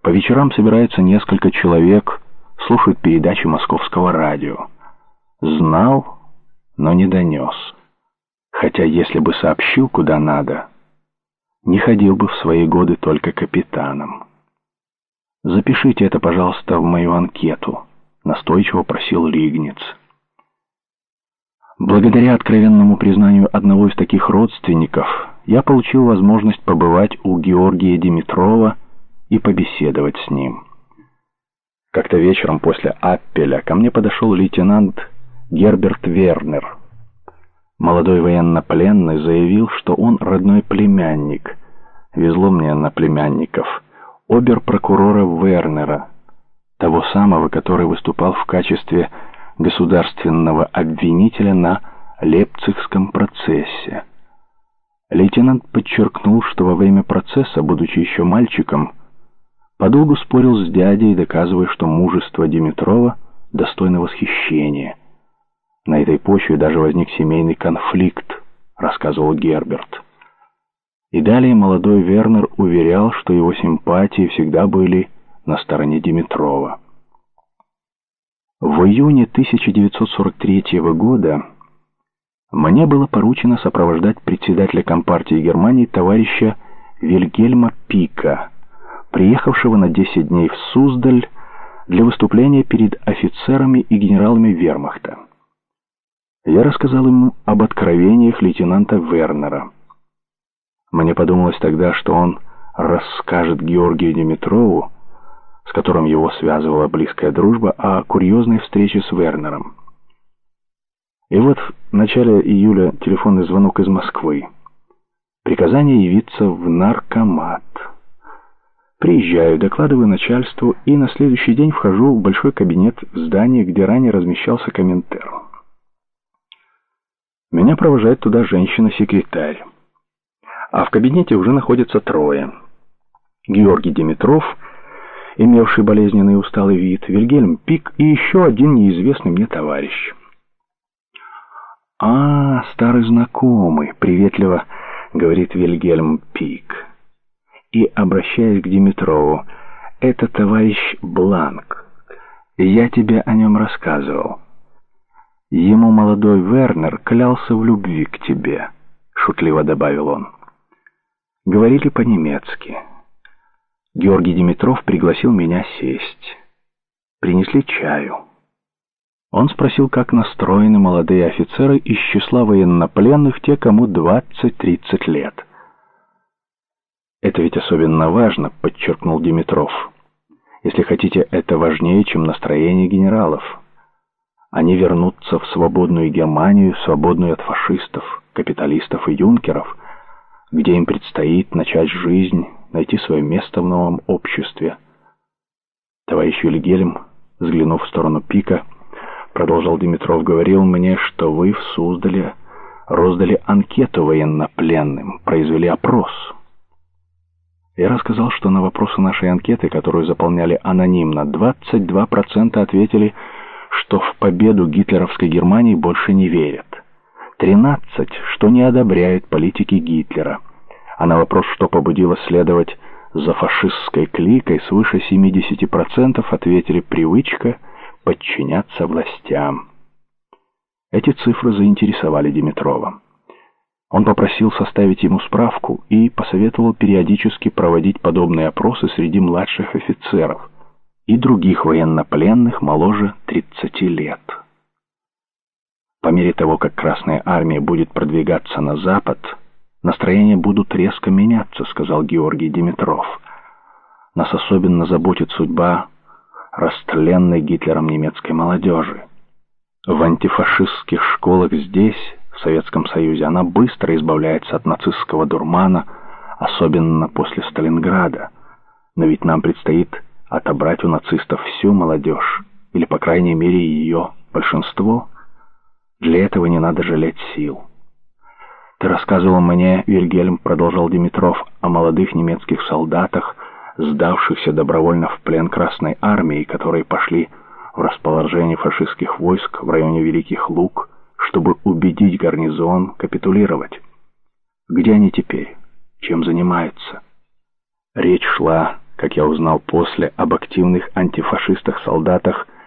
По вечерам собирается несколько человек, слушают передачи московского радио. Знал, но не донес. Хотя если бы сообщил куда надо, не ходил бы в свои годы только капитаном. «Запишите это, пожалуйста, в мою анкету», — настойчиво просил Лигниц. Благодаря откровенному признанию одного из таких родственников, я получил возможность побывать у Георгия Димитрова и побеседовать с ним. Как-то вечером после Аппеля ко мне подошел лейтенант Герберт Вернер. Молодой военнопленный заявил, что он родной племянник. Везло мне на племянников. Обер-прокурора Вернера, того самого, который выступал в качестве государственного обвинителя на Лейпцигском процессе. Лейтенант подчеркнул, что во время процесса, будучи еще мальчиком, подолгу спорил с дядей, доказывая, что мужество Димитрова достойно восхищения. На этой почве даже возник семейный конфликт, рассказывал Герберт. И далее молодой Вернер уверял, что его симпатии всегда были на стороне Димитрова. В июне 1943 года мне было поручено сопровождать председателя Компартии Германии товарища Вильгельма Пика, приехавшего на 10 дней в Суздаль для выступления перед офицерами и генералами вермахта. Я рассказал ему об откровениях лейтенанта Вернера. Мне подумалось тогда, что он расскажет Георгию Димитрову, с которым его связывала близкая дружба, о курьезной встрече с Вернером. И вот в начале июля телефонный звонок из Москвы. Приказание явиться в наркомат. Приезжаю, докладываю начальству, и на следующий день вхожу в большой кабинет в здании, где ранее размещался Коминтерн. Меня провожает туда женщина-секретарь. А в кабинете уже находятся трое. Георгий Димитров, имевший болезненный и усталый вид, Вильгельм Пик и еще один неизвестный мне товарищ. «А, старый знакомый», — приветливо говорит Вильгельм Пик. И, обращаясь к Димитрову, «это товарищ Бланк. Я тебе о нем рассказывал. Ему молодой Вернер клялся в любви к тебе», — шутливо добавил он. Говорили по-немецки. Георгий Димитров пригласил меня сесть. Принесли чаю. Он спросил, как настроены молодые офицеры из числа военнопленных, те, кому 20-30 лет. «Это ведь особенно важно», — подчеркнул Димитров. «Если хотите, это важнее, чем настроение генералов. Они вернутся в свободную Германию, свободную от фашистов, капиталистов и юнкеров, где им предстоит начать жизнь, найти свое место в новом обществе». Товарищ Вильгельм, взглянув в сторону Пика, продолжал Димитров, говорил мне, что вы в Суздале роздали анкету военнопленным, произвели опрос. Я рассказал, что на вопросы нашей анкеты, которую заполняли анонимно, 22% ответили, что в победу гитлеровской Германии больше не верят. 13%, что не одобряют политики Гитлера. А на вопрос, что побудило следовать за фашистской кликой, свыше 70% ответили привычка подчиняться властям. Эти цифры заинтересовали Димитрова. Он попросил составить ему справку и посоветовал периодически проводить подобные опросы среди младших офицеров и других военнопленных моложе 30 лет. По мере того, как Красная Армия будет продвигаться на запад, настроения будут резко меняться, сказал Георгий Димитров. Нас особенно заботит судьба растленной Гитлером немецкой молодежи. В антифашистских школах здесь, в Советском Союзе, она быстро избавляется от нацистского дурмана, особенно после Сталинграда. Но ведь нам предстоит отобрать у нацистов всю молодежь, или, по крайней мере, ее большинство. Для этого не надо жалеть сил. «Ты рассказывал мне, Вильгельм, — продолжал Димитров, — о молодых немецких солдатах, сдавшихся добровольно в плен Красной Армии, которые пошли в расположение фашистских войск в районе Великих Луг, чтобы убедить гарнизон капитулировать. Где они теперь? Чем занимаются?» Речь шла, как я узнал после, об активных антифашистах-солдатах